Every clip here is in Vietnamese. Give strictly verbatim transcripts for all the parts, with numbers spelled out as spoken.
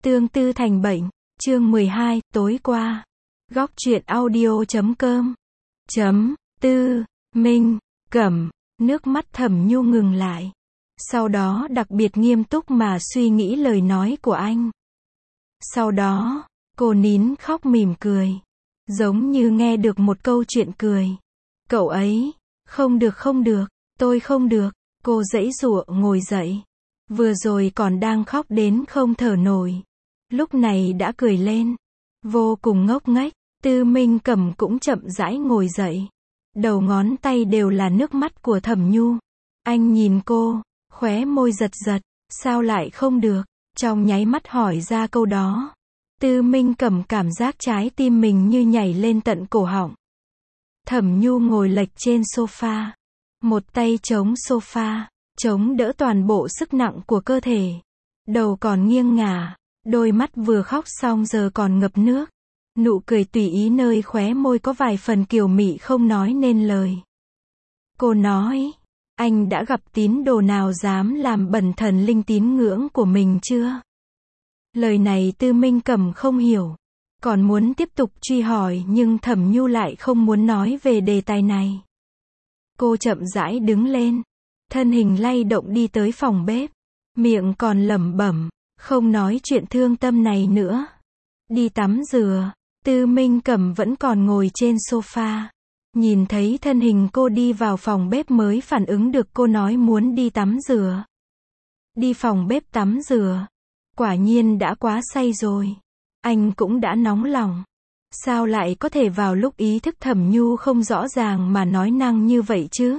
Tương tư thành bệnh, chương mười hai, tối qua. Góc truyện audio chấm com. Chấm, tư, minh, cẩm, nước mắt Thẩm Nhu ngừng lại. Sau đó đặc biệt nghiêm túc mà suy nghĩ lời nói của anh. Sau đó, cô nín khóc mỉm cười. Giống như nghe được một câu chuyện cười. Cậu ấy, không được không được, tôi không được, cô giãy giụa ngồi dậy. Vừa rồi còn đang khóc đến không thở nổi. Lúc này đã cười lên. Vô cùng ngốc nghếch, Tư Minh Cẩm cũng chậm rãi ngồi dậy. Đầu ngón tay đều là nước mắt của Thẩm Nhu. Anh nhìn cô, khóe môi giật giật, sao lại không được, trong nháy mắt hỏi ra câu đó. Tư Minh Cẩm cảm giác trái tim mình như nhảy lên tận cổ họng. Thẩm Nhu ngồi lệch trên sofa. Một tay chống sofa, chống đỡ toàn bộ sức nặng của cơ thể. Đầu còn nghiêng ngả, đôi mắt vừa khóc xong giờ còn ngập nước. Nụ cười tùy ý nơi khóe môi có vài phần kiều mị không nói nên lời. Cô nói, anh đã gặp tín đồ nào dám làm bẩn thần linh tín ngưỡng của mình chưa? Lời này Tư Minh Cẩm không hiểu. Còn muốn tiếp tục truy hỏi nhưng Thẩm Nhu lại không muốn nói về đề tài này. Cô chậm rãi đứng lên. Thân hình lay động đi tới phòng bếp. Miệng còn lẩm bẩm, không nói chuyện thương tâm này nữa. Đi tắm rửa. Tư Minh Cẩm vẫn còn ngồi trên sofa. Nhìn thấy thân hình cô đi vào phòng bếp mới phản ứng được cô nói muốn đi tắm rửa. Đi phòng bếp tắm rửa. Quả nhiên đã quá say rồi. Anh cũng đã nóng lòng. Sao lại có thể vào lúc ý thức Thẩm Nhu không rõ ràng mà nói năng như vậy chứ?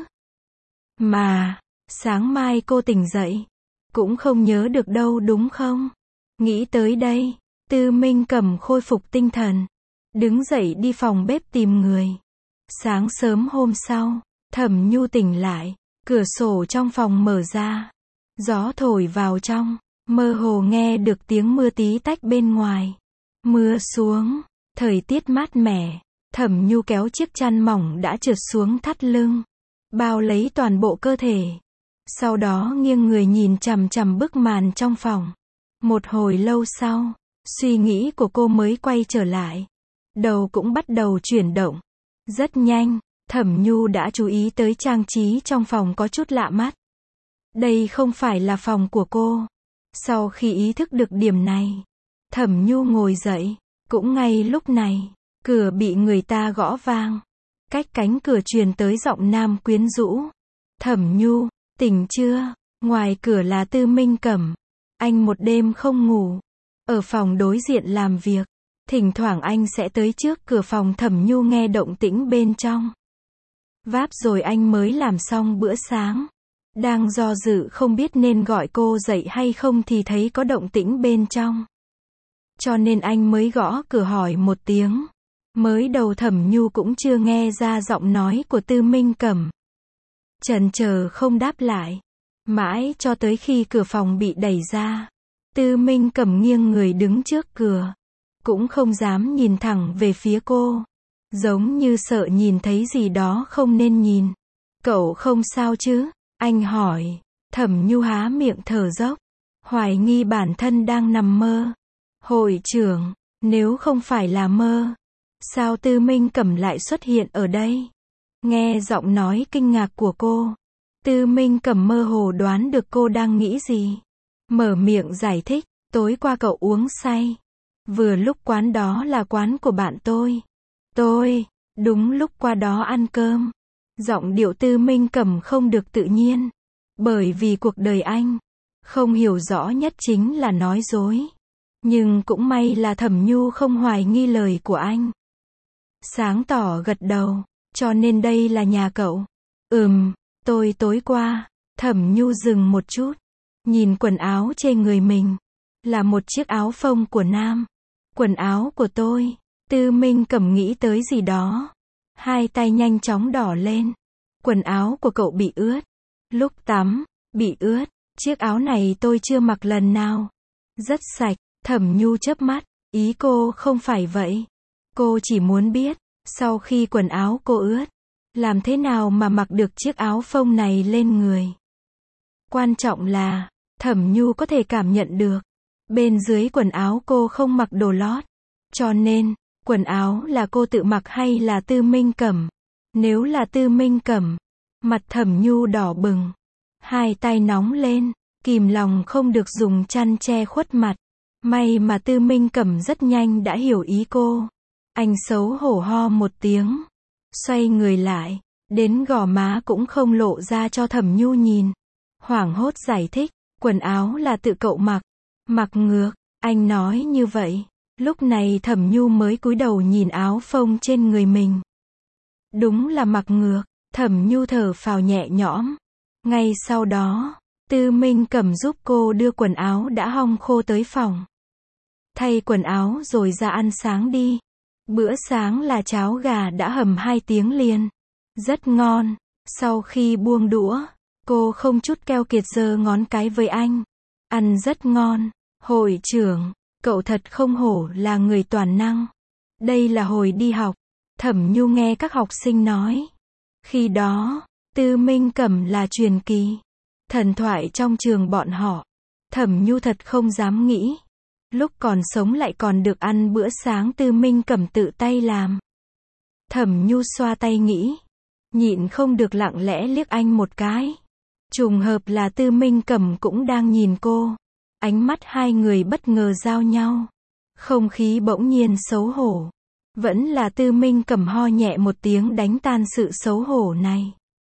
Mà, sáng mai cô tỉnh dậy. Cũng không nhớ được đâu đúng không? Nghĩ tới đây, Tư Minh Cẩm khôi phục tinh thần. Đứng dậy đi phòng bếp tìm người. Sáng sớm hôm sau, Thẩm Nhu tỉnh lại. Cửa sổ trong phòng mở ra. Gió thổi vào trong. Mơ hồ nghe được tiếng mưa tí tách bên ngoài. Mưa xuống. Thời tiết mát mẻ. Thẩm Nhu kéo chiếc chăn mỏng đã trượt xuống thắt lưng. Bao lấy toàn bộ cơ thể. Sau đó nghiêng người nhìn chằm chằm bức màn trong phòng. Một hồi lâu sau, suy nghĩ của cô mới quay trở lại. Đầu cũng bắt đầu chuyển động. Rất nhanh, Thẩm Nhu đã chú ý tới trang trí trong phòng có chút lạ mắt. Đây không phải là phòng của cô. Sau khi ý thức được điểm này, Thẩm Nhu ngồi dậy. Cũng ngay lúc này, cửa bị người ta gõ vang. Cách cánh cửa truyền tới giọng nam quyến rũ. Thẩm Nhu, tỉnh chưa? Ngoài cửa là Tư Minh Cẩm. Anh một đêm không ngủ. Ở phòng đối diện làm việc. Thỉnh thoảng anh sẽ tới trước cửa phòng Thẩm Nhu nghe động tĩnh bên trong. Váp rồi anh mới làm xong bữa sáng. Đang do dự không biết nên gọi cô dậy hay không thì thấy có động tĩnh bên trong. Cho nên anh mới gõ cửa hỏi một tiếng. Mới đầu Thẩm Nhu cũng chưa nghe ra giọng nói của Tư Minh Cẩm. Chần chờ không đáp lại. Mãi cho tới khi cửa phòng bị đẩy ra. Tư Minh Cẩm nghiêng người đứng trước cửa. Cũng không dám nhìn thẳng về phía cô. Giống như sợ nhìn thấy gì đó không nên nhìn. Cậu không sao chứ? Anh hỏi. Thẩm Nhu há miệng thở dốc. Hoài nghi bản thân đang nằm mơ. Hội trưởng, nếu không phải là mơ, sao Tư Minh Cẩm lại xuất hiện ở đây? Nghe giọng nói kinh ngạc của cô, Tư Minh Cẩm mơ hồ đoán được cô đang nghĩ gì. Mở miệng giải thích, tối qua cậu uống say. Vừa lúc quán đó là quán của bạn tôi. Tôi, đúng lúc qua đó ăn cơm. Giọng điệu Tư Minh Cẩm không được tự nhiên. Bởi vì cuộc đời anh, không hiểu rõ nhất chính là nói dối. Nhưng cũng may là Thẩm Nhu không hoài nghi lời của anh. Sáng tỏ gật đầu, cho nên đây là nhà cậu. Ừm, tôi tối qua. Thẩm Nhu dừng một chút. Nhìn quần áo trên người mình. Là một chiếc áo phông của nam. Quần áo của tôi. Tư Minh Cẩm nghĩ tới gì đó. Hai tay nhanh chóng đỏ lên. Quần áo của cậu bị ướt. Lúc tắm, bị ướt. Chiếc áo này tôi chưa mặc lần nào. Rất sạch. Thẩm Nhu chớp mắt. Ý cô không phải vậy. Cô chỉ muốn biết, sau khi quần áo cô ướt, làm thế nào mà mặc được chiếc áo phông này lên người. Quan trọng là, Thẩm Nhu có thể cảm nhận được. Bên dưới quần áo cô không mặc đồ lót. Cho nên, quần áo là cô tự mặc hay là Tư Minh Cẩm? Nếu là Tư Minh Cẩm, mặt Thẩm Nhu đỏ bừng, hai tay nóng lên, kìm lòng không được dùng chăn che khuất mặt. May mà Tư Minh Cẩm rất nhanh đã hiểu ý cô. Anh xấu hổ ho một tiếng, xoay người lại, đến gò má cũng không lộ ra cho Thẩm Nhu nhìn. Hoảng hốt giải thích, quần áo là tự cậu mặc. Mặc ngược, anh nói như vậy. Lúc này Thẩm Nhu mới cúi đầu nhìn áo phông trên người mình. Đúng là mặc ngược, Thẩm Nhu thở phào nhẹ nhõm. Ngay sau đó, Tư Minh Cẩm giúp cô đưa quần áo đã hong khô tới phòng. Thay quần áo rồi ra ăn sáng đi. Bữa sáng là cháo gà đã hầm hai tiếng liền. Rất ngon. Sau khi buông đũa, cô không chút keo kiệt giơ ngón cái với anh. Ăn rất ngon. Hội trưởng, cậu thật không hổ là người toàn năng. Đây là hồi đi học. Thẩm Nhu nghe các học sinh nói. Khi đó, Tư Minh Cẩm là truyền kỳ, thần thoại trong trường bọn họ. Thẩm Nhu thật không dám nghĩ. Lúc còn sống lại còn được ăn bữa sáng Tư Minh Cẩm tự tay làm. Thẩm Nhu xoa tay nghĩ. Nhịn không được lặng lẽ liếc anh một cái. Trùng hợp là Tư Minh Cẩm cũng đang nhìn cô. Ánh mắt hai người bất ngờ giao nhau. Không khí bỗng nhiên xấu hổ. Vẫn là Tư Minh Cẩm ho nhẹ một tiếng đánh tan sự xấu hổ này.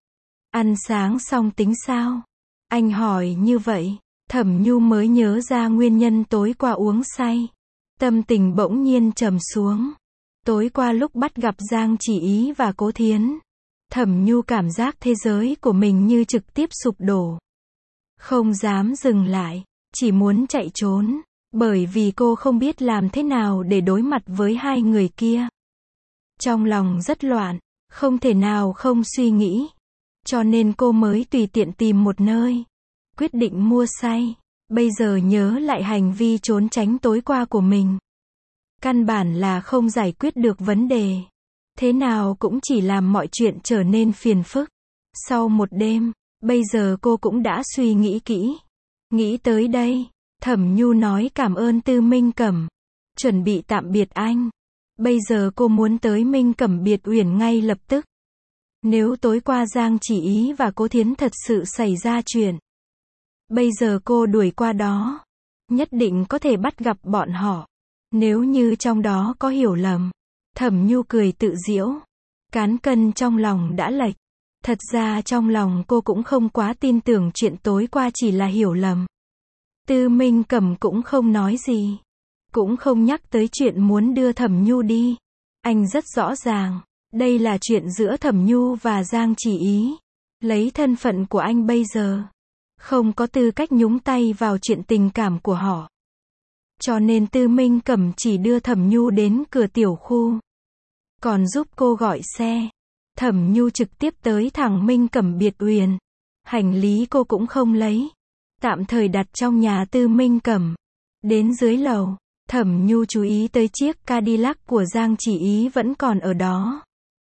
Ăn sáng xong tính sao? Anh hỏi như vậy, Thẩm Nhu mới nhớ ra nguyên nhân tối qua uống say. Tâm tình bỗng nhiên trầm xuống. Tối qua lúc bắt gặp Giang Chỉ Ý và Cố Thiến, Thẩm Nhu cảm giác thế giới của mình như trực tiếp sụp đổ. Không dám dừng lại, chỉ muốn chạy trốn, bởi vì cô không biết làm thế nào để đối mặt với hai người kia. Trong lòng rất loạn, không thể nào không suy nghĩ. Cho nên cô mới tùy tiện tìm một nơi, quyết định mua say. Bây giờ nhớ lại hành vi trốn tránh tối qua của mình, căn bản là không giải quyết được vấn đề. Thế nào cũng chỉ làm mọi chuyện trở nên phiền phức. Sau một đêm, bây giờ cô cũng đã suy nghĩ kỹ. Nghĩ tới đây, Thẩm Nhu nói cảm ơn Tư Minh Cẩm, chuẩn bị tạm biệt anh. Bây giờ cô muốn tới Minh Cẩm Biệt Uyển ngay lập tức. Nếu tối qua Giang Chỉ Ý và Cố Thiến thật sự xảy ra chuyện, bây giờ cô đuổi qua đó, nhất định có thể bắt gặp bọn họ. Nếu như trong đó có hiểu lầm, Thẩm Nhu cười tự giễu. Cán cân trong lòng đã lệch. Thật ra trong lòng cô cũng không quá tin tưởng chuyện tối qua chỉ là hiểu lầm. Tư Minh Cẩm cũng không nói gì, cũng không nhắc tới chuyện muốn đưa Thẩm Nhu đi. Anh rất rõ ràng, đây là chuyện giữa Thẩm Nhu và Giang Chỉ Ý. Lấy thân phận của anh bây giờ, không có tư cách nhúng tay vào chuyện tình cảm của họ. Cho nên Tư Minh Cẩm chỉ đưa Thẩm Nhu đến cửa tiểu khu, còn giúp cô gọi xe. Thẩm Nhu trực tiếp tới thẳng Minh Cẩm Biệt Uyển. Hành lý cô cũng không lấy, tạm thời đặt trong nhà Tư Minh Cẩm. Đến dưới lầu, Thẩm Nhu chú ý tới chiếc Cadillac của Giang Chỉ Ý vẫn còn ở đó.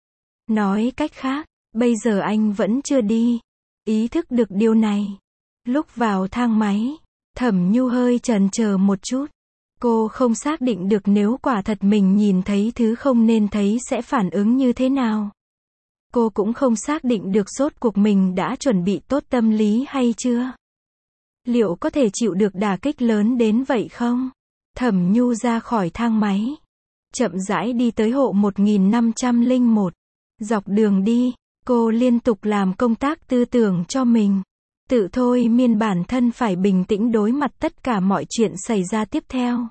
Nói cách khác, bây giờ anh vẫn chưa đi. Ý thức được điều này, lúc vào thang máy, Thẩm Nhu hơi chần chờ một chút. Cô không xác định được nếu quả thật mình nhìn thấy thứ không nên thấy sẽ phản ứng như thế nào. Cô cũng không xác định được rốt cuộc mình đã chuẩn bị tốt tâm lý hay chưa. Liệu có thể chịu được đả kích lớn đến vậy không? Thẩm Nhu ra khỏi thang máy, chậm rãi đi tới hộ một nghìn năm trăm lẻ một. Dọc đường đi, cô liên tục làm công tác tư tưởng cho mình. Tự thôi miên bản thân phải bình tĩnh đối mặt tất cả mọi chuyện xảy ra tiếp theo.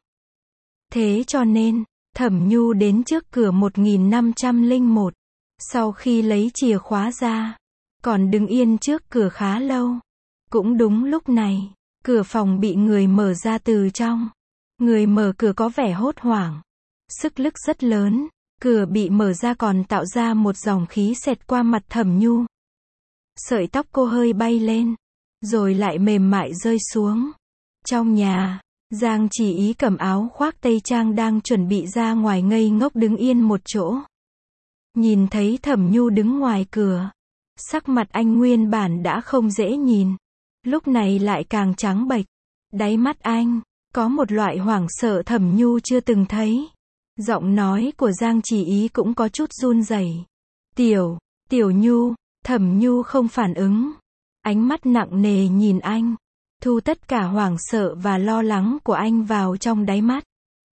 Thế cho nên, Thẩm Nhu đến trước cửa một nghìn năm trăm lẻ một. Sau khi lấy chìa khóa ra, còn đứng yên trước cửa khá lâu. Cũng đúng lúc này, cửa phòng bị người mở ra từ trong. Người mở cửa có vẻ hốt hoảng, sức lực rất lớn. Cửa bị mở ra còn tạo ra một dòng khí xẹt qua mặt Thẩm Nhu. Sợi tóc cô hơi bay lên, rồi lại mềm mại rơi xuống. Trong nhà, Giang Chỉ Ý cầm áo khoác tây trang đang chuẩn bị ra ngoài ngây ngốc đứng yên một chỗ. Nhìn thấy Thẩm Nhu đứng ngoài cửa, sắc mặt anh nguyên bản đã không dễ nhìn, lúc này lại càng trắng bệch. Đáy mắt anh Có một loại hoảng sợ Thẩm Nhu chưa từng thấy. Giọng nói của Giang Chỉ Ý cũng có chút run rẩy. Tiểu, Tiểu Nhu, Thẩm Nhu không phản ứng. Ánh mắt nặng nề nhìn anh. Thu tất cả hoảng sợ và lo lắng của anh vào trong đáy mắt.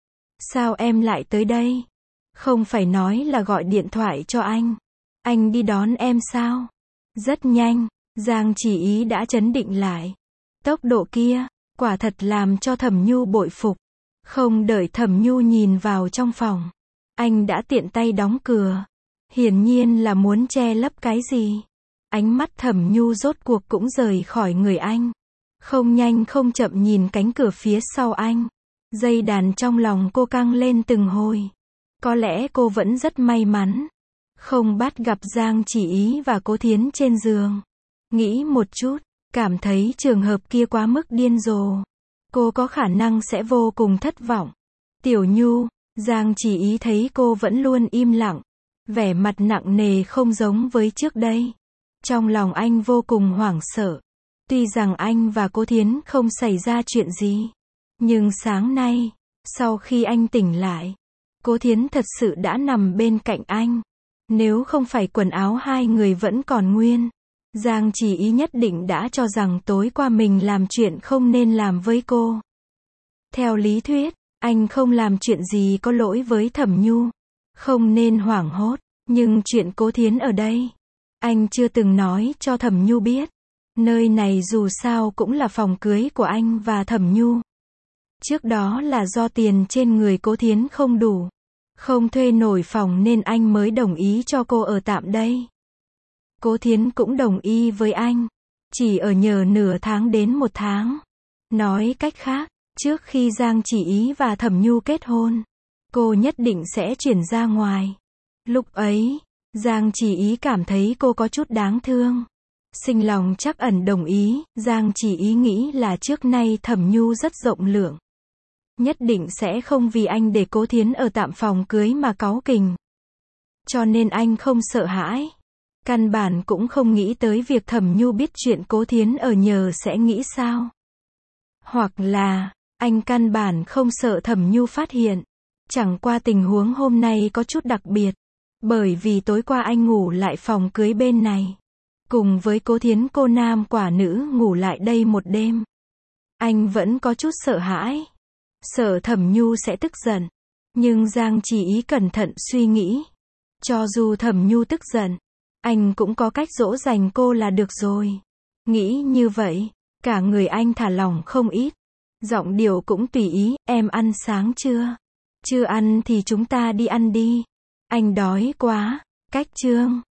Sao em lại tới đây? Không phải nói là gọi điện thoại cho anh. Anh đi đón em sao? Rất nhanh, Giang Chỉ Ý đã trấn định lại. Tốc độ kia, quả thật làm cho Thẩm Nhu bội phục. Không đợi Thẩm Nhu nhìn vào trong phòng, anh đã tiện tay đóng cửa. Hiển nhiên là muốn che lấp cái gì. Ánh mắt Thẩm Nhu rốt cuộc cũng rời khỏi người anh. Không nhanh không chậm nhìn cánh cửa phía sau anh. Dây đàn trong lòng cô căng lên từng hồi. Có lẽ cô vẫn rất may mắn. Không bắt gặp Giang Chỉ Ý và Cố Thiến trên giường. Nghĩ một chút, cảm thấy trường hợp kia quá mức điên rồ. Cô có khả năng sẽ vô cùng thất vọng. Tiểu Nhu, Giang Chỉ Ý thấy cô vẫn luôn im lặng. Vẻ mặt nặng nề không giống với trước đây. Trong lòng anh vô cùng hoảng sợ. Tuy rằng anh và Cố Thiến không xảy ra chuyện gì. Nhưng sáng nay, sau khi anh tỉnh lại, Cố Thiến thật sự đã nằm bên cạnh anh. Nếu không phải quần áo hai người vẫn còn nguyên, Giang Chỉ Ý nhất định đã cho rằng tối qua mình làm chuyện không nên làm với cô. Theo lý thuyết, anh không làm chuyện gì có lỗi với Thẩm Nhu. Không nên hoảng hốt, nhưng chuyện Cố Thiến ở đây, anh chưa từng nói cho Thẩm Nhu biết. Nơi này dù sao cũng là phòng cưới của anh và Thẩm Nhu. Trước đó là do tiền trên người Cố Thiến không đủ, không thuê nổi phòng nên anh mới đồng ý cho cô ở tạm đây. Cố Thiến cũng đồng ý với anh, chỉ ở nhờ nửa tháng đến một tháng. Nói cách khác, trước khi Giang Chỉ Ý và Thẩm Nhu kết hôn, cô nhất định sẽ chuyển ra ngoài. Lúc ấy, Giang Chỉ Ý cảm thấy cô có chút đáng thương. Sinh lòng trắc ẩn đồng ý. Giang Chỉ Ý nghĩ là trước nay Thẩm Nhu rất rộng lượng, nhất định sẽ không vì anh để Cố Thiến ở tạm phòng cưới mà cáu kỉnh. Cho nên anh không sợ hãi. Căn bản cũng không nghĩ tới việc Thẩm Nhu biết chuyện Cố Thiến ở nhờ sẽ nghĩ sao. Hoặc là, anh căn bản không sợ Thẩm Nhu phát hiện. Chẳng qua tình huống hôm nay có chút đặc biệt. Bởi vì tối qua anh ngủ lại phòng cưới bên này. Cùng với Cố Thiến cô nam quả nữ ngủ lại đây một đêm. Anh vẫn có chút sợ hãi. Sợ Thẩm Nhu sẽ tức giận. Nhưng Giang Chỉ Ý cẩn thận suy nghĩ. Cho dù Thẩm Nhu tức giận, anh cũng có cách dỗ dành cô là được rồi. Nghĩ như vậy, cả người anh thả lỏng không ít. Giọng điệu cũng tùy ý. Em ăn sáng chưa? Chưa ăn thì chúng ta đi ăn đi. Anh đói quá. Cách chương